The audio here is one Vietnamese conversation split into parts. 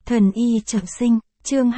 Thần y trọng sinh, chương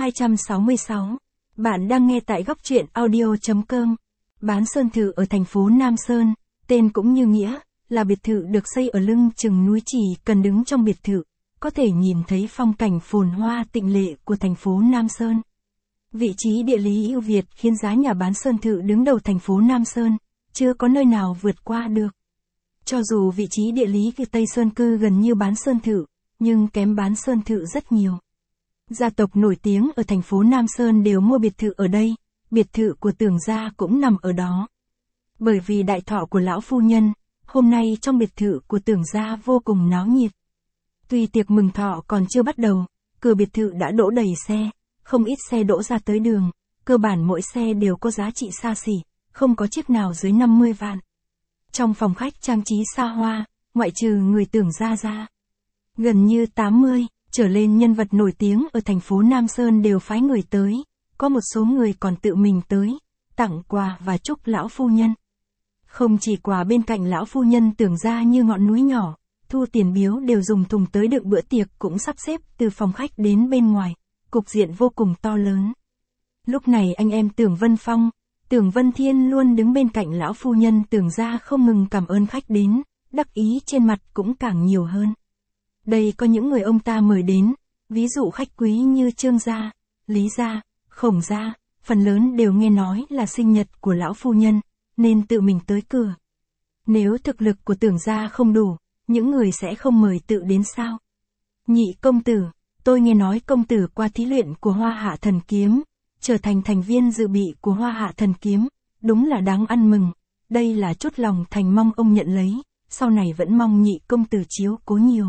266. Bạn đang nghe tại góc truyện audio.com. Bán sơn thự ở thành phố Nam Sơn, tên cũng như nghĩa, là biệt thự được xây ở lưng chừng núi, chỉ cần đứng trong biệt thự, có thể nhìn thấy phong cảnh phồn hoa tịnh lệ của thành phố Nam Sơn. Vị trí địa lý ưu việt khiến giá nhà bán sơn thự đứng đầu thành phố Nam Sơn, chưa có nơi nào vượt qua được. Cho dù vị trí địa lý của Tây Sơn Cư gần như bán sơn thự, nhưng kém bán sơn thự rất nhiều. Gia tộc nổi tiếng ở thành phố Nam Sơn đều mua biệt thự ở đây, biệt thự của Tưởng gia cũng nằm ở đó. Bởi vì đại thọ của lão phu nhân, hôm nay trong biệt thự của Tưởng gia vô cùng náo nhiệt. Tuy tiệc mừng thọ còn chưa bắt đầu, cửa biệt thự đã đỗ đầy xe, không ít xe đỗ ra tới đường, cơ bản mỗi xe đều có giá trị xa xỉ, không có chiếc nào dưới 50 vạn. Trong phòng khách trang trí xa hoa, ngoại trừ người Tưởng gia ra, gần như 80 trở lên nhân vật nổi tiếng ở thành phố Nam Sơn đều phái người tới, có một số người còn tự mình tới, tặng quà và chúc lão phu nhân. Không chỉ quà bên cạnh lão phu nhân Tưởng gia như ngọn núi nhỏ, thu tiền biếu đều dùng thùng tới đựng, bữa tiệc cũng sắp xếp từ phòng khách đến bên ngoài, cục diện vô cùng to lớn. Lúc này anh em Tưởng Vân Phong, Tưởng Vân Thiên luôn đứng bên cạnh lão phu nhân Tưởng gia không ngừng cảm ơn khách đến, đắc ý trên mặt cũng càng nhiều hơn. Đây có những người ông ta mời đến, ví dụ khách quý như Trương gia, Lý gia, Khổng gia, phần lớn đều nghe nói là sinh nhật của lão phu nhân, nên tự mình tới cửa. Nếu thực lực của Tưởng gia không đủ, những người sẽ không mời tự đến sao? Nhị công tử, tôi nghe nói công tử qua thí luyện của Hoa Hạ Thần Kiếm, trở thành thành viên dự bị của Hoa Hạ Thần Kiếm, đúng là đáng ăn mừng, đây là chút lòng thành mong ông nhận lấy, sau này vẫn mong nhị công tử chiếu cố nhiều.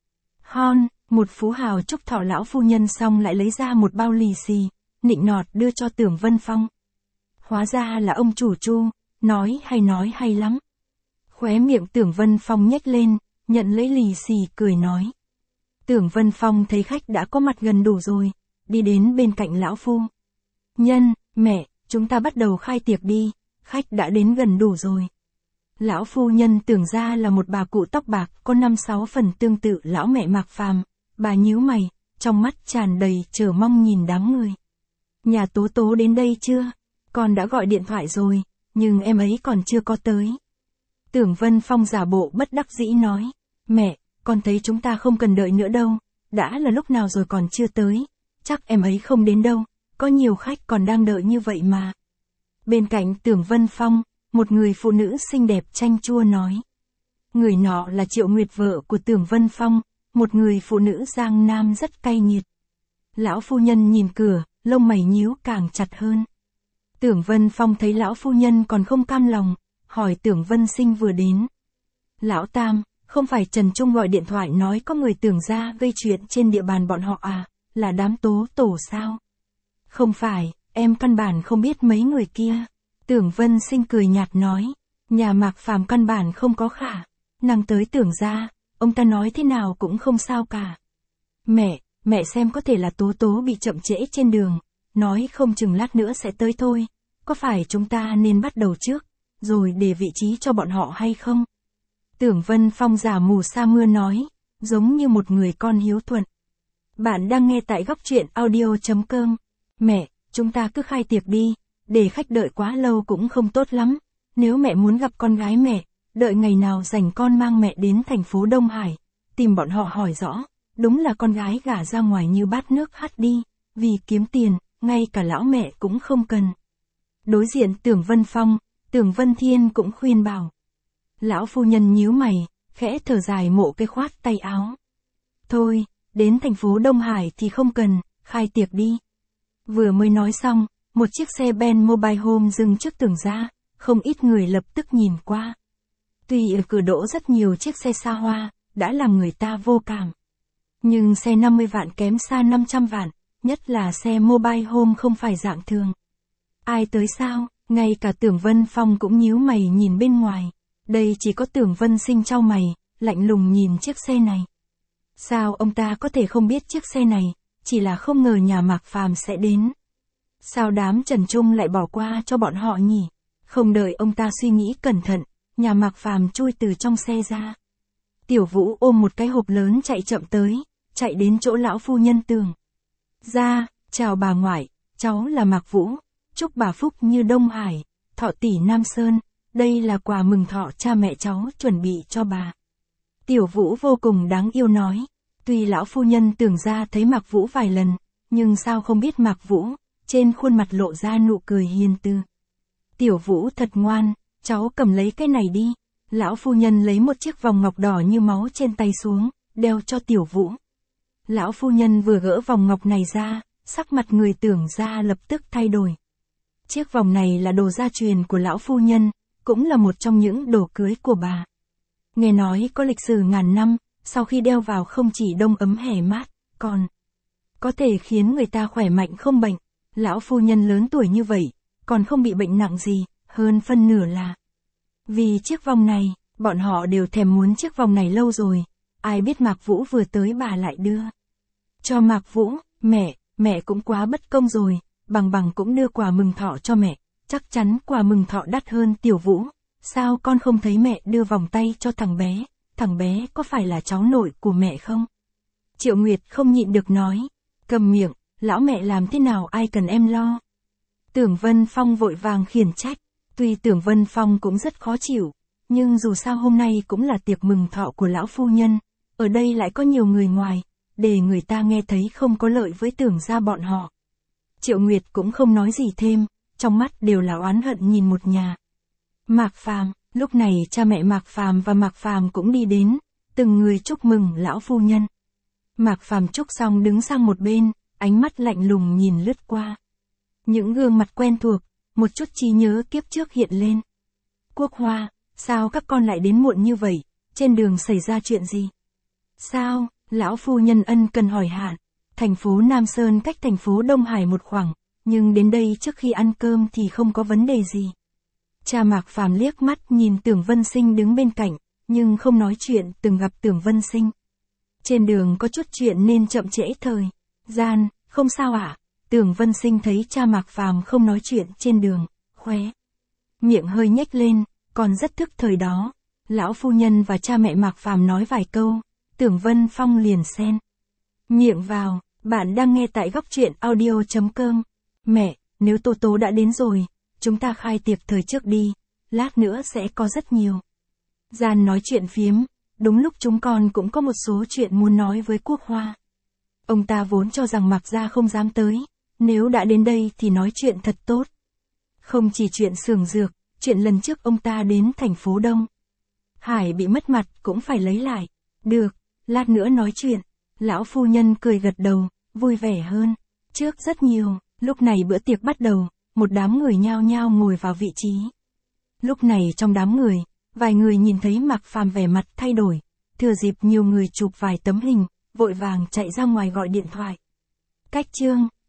Hon, một phú hào chúc thọ lão phu nhân xong lại lấy ra một bao lì xì, nịnh nọt đưa cho Tưởng Vân Phong. Hóa ra là ông chủ Chu, nói hay lắm. Khóe miệng Tưởng Vân Phong nhếch lên, nhận lấy lì xì cười nói. Tưởng Vân Phong thấy khách đã có mặt gần đủ rồi, đi đến bên cạnh lão phu nhân, mẹ, chúng ta bắt đầu khai tiệc đi, khách đã đến gần đủ rồi. Lão phu nhân Tưởng gia là một bà cụ tóc bạc, có 5-6 phần tương tự lão mẹ Mạc Phàm, bà nhíu mày, trong mắt tràn đầy chờ mong nhìn đám người. Nhà Tố Tố đến đây chưa? Con đã gọi điện thoại rồi, nhưng em ấy còn chưa có tới. Tưởng Vân Phong giả bộ bất đắc dĩ nói, mẹ, con thấy chúng ta không cần đợi nữa đâu, đã là lúc nào rồi còn chưa tới, chắc em ấy không đến đâu, có nhiều khách còn đang đợi như vậy mà. Bên cạnh Tưởng Vân Phong, một người phụ nữ xinh đẹp chanh chua nói. Người nọ là Triệu Nguyệt, vợ của Tưởng Vân Phong, một người phụ nữ Giang Nam rất cay nghiệt. Lão phu nhân nhìn cửa, lông mày nhíu càng chặt hơn. Tưởng Vân Phong thấy lão phu nhân còn không cam lòng, hỏi Tưởng Vân Sinh vừa đến. Lão Tam, không phải Trần Trung gọi điện thoại nói có người Tưởng gia gây chuyện trên địa bàn bọn họ à, là đám Tố Tổ sao? Không phải, em căn bản không biết mấy người kia. Tưởng Vân Sinh cười nhạt nói, nhà Mạc Phàm căn bản không có khả năng tới Tưởng gia, ông ta nói thế nào cũng không sao cả. Mẹ xem có thể là Tố Tố bị chậm trễ trên đường, nói không chừng lát nữa sẽ tới thôi, có phải chúng ta nên bắt đầu trước, rồi để vị trí cho bọn họ hay không? Tưởng Vân Phong giả mù sa mưa nói, giống như một người con hiếu thuận. Bạn đang nghe tại góc truyện audio.com. Mẹ, chúng ta cứ khai tiệc đi, để khách đợi quá lâu cũng không tốt lắm. Nếu mẹ muốn gặp con gái mẹ, đợi ngày nào rảnh con mang mẹ đến thành phố Đông Hải, tìm bọn họ hỏi rõ, đúng là con gái gả ra ngoài như bát nước hắt đi, vì kiếm tiền, ngay cả lão mẹ cũng không cần. Đối diện Tưởng Vân Phong, Tưởng Vân Thiên cũng khuyên bảo. Lão phu nhân nhíu mày, khẽ thở dài mộ cái khoát tay áo. Thôi, đến thành phố Đông Hải thì không cần, khai tiệc đi. Vừa mới nói xong, một chiếc xe Ben Mobile Home dừng trước Tưởng gia, không ít người lập tức nhìn qua. Tuy ở cửa đỗ rất nhiều chiếc xe xa hoa, đã làm người ta vô cảm. Nhưng xe 50 vạn kém xa 500 vạn, nhất là xe Mobile Home không phải dạng thường. Ai tới sao? Ngay cả Tưởng Vân Phong cũng nhíu mày nhìn bên ngoài. Đây chỉ có Tưởng Vân Sinh chau mày, lạnh lùng nhìn chiếc xe này. Sao ông ta có thể không biết chiếc xe này, chỉ là không ngờ nhà Mạc Phàm sẽ đến. Sao đám Trần Trung lại bỏ qua cho bọn họ nhỉ? Không đợi ông ta suy nghĩ cẩn thận, nhà Mạc Phàm chui từ trong xe ra. Tiểu Vũ ôm một cái hộp lớn chạy chậm tới, chạy đến chỗ lão phu nhân Tưởng ra, chào bà ngoại, cháu là Mạc Vũ, chúc bà phúc như Đông Hải, thọ tỷ Nam Sơn, đây là quà mừng thọ cha mẹ cháu chuẩn bị cho bà. Tiểu Vũ vô cùng đáng yêu nói, tuy lão phu nhân Tưởng ra thấy Mạc Vũ vài lần, nhưng sao không biết Mạc Vũ, trên khuôn mặt lộ ra nụ cười hiền từ. Tiểu Vũ thật ngoan, cháu cầm lấy cái này đi. Lão phu nhân lấy một chiếc vòng ngọc đỏ như máu trên tay xuống, đeo cho Tiểu Vũ. Lão phu nhân vừa gỡ vòng ngọc này ra, sắc mặt người Tưởng ra lập tức thay đổi. Chiếc vòng này là đồ gia truyền của lão phu nhân, cũng là một trong những đồ cưới của bà. Nghe nói có lịch sử ngàn năm, sau khi đeo vào không chỉ đông ấm hè mát, còn có thể khiến người ta khỏe mạnh không bệnh. Lão phu nhân lớn tuổi như vậy, còn không bị bệnh nặng gì, hơn phân nửa là vì chiếc vòng này, bọn họ đều thèm muốn chiếc vòng này lâu rồi. Ai biết Mạc Vũ vừa tới bà lại đưa cho Mạc Vũ. Mẹ cũng quá bất công rồi, bằng cũng đưa quà mừng thọ cho mẹ, chắc chắn quà mừng thọ đắt hơn Tiểu Vũ. Sao con không thấy mẹ đưa vòng tay cho thằng bé có phải là cháu nội của mẹ không? Triệu Nguyệt không nhịn được nói, cầm miệng, lão mẹ làm thế nào ai cần em lo. Tưởng Vân Phong vội vàng khiển trách, tuy Tưởng Vân Phong cũng rất khó chịu, nhưng dù sao hôm nay cũng là tiệc mừng thọ của lão phu nhân, ở đây lại có nhiều người ngoài, để người ta nghe thấy không có lợi với Tưởng gia bọn họ. Triệu Nguyệt cũng không nói gì thêm, trong mắt đều là oán hận nhìn một nhà. Mạc Phàm, lúc này cha mẹ Mạc Phàm và Mạc Phàm cũng đi đến, từng người chúc mừng lão phu nhân. Mạc Phàm chúc xong đứng sang một bên, ánh mắt lạnh lùng nhìn lướt qua. Những gương mặt quen thuộc, một chút trí nhớ kiếp trước hiện lên. Quốc Hoa, sao các con lại đến muộn như vậy, trên đường xảy ra chuyện gì? Sao, lão phu nhân ân cần hỏi hạn, thành phố Nam Sơn cách thành phố Đông Hải một khoảng, nhưng đến đây trước khi ăn cơm thì không có vấn đề gì. Cha Mạc Phàm liếc mắt nhìn Tưởng Vân Sinh đứng bên cạnh, nhưng không nói chuyện từng gặp Tưởng Vân Sinh. Trên đường có chút chuyện nên chậm trễ thời gian, không sao ạ. Tưởng Vân Sinh thấy cha Mạc Phàm không nói chuyện trên đường, khóe miệng hơi nhếch lên, còn rất thức thời đó. Lão phu nhân và cha mẹ Mạc Phàm nói vài câu, Tưởng Vân Phong liền xen miệng vào, bạn đang nghe tại góc truyện audio.com. Mẹ, nếu Tố Tố đã đến rồi, chúng ta khai tiệc thời trước đi, lát nữa sẽ có rất nhiều gian nói chuyện phiếm, đúng lúc chúng con cũng có một số chuyện muốn nói với Quốc Hoa. Ông ta vốn cho rằng Mạc gia không dám tới, nếu đã đến đây thì nói chuyện thật tốt. Không chỉ chuyện xưởng dược, chuyện lần trước ông ta đến thành phố Đông Hải bị mất mặt cũng phải lấy lại. Được, lát nữa nói chuyện. Lão phu nhân cười gật đầu, vui vẻ hơn trước rất nhiều. Lúc này bữa tiệc bắt đầu, một đám người nhao nhao ngồi vào vị trí. Lúc này trong đám người, vài người nhìn thấy Mạc Phàm vẻ mặt thay đổi, thừa dịp nhiều người chụp vài tấm hình, vội vàng chạy ra ngoài gọi điện thoại. Cách chương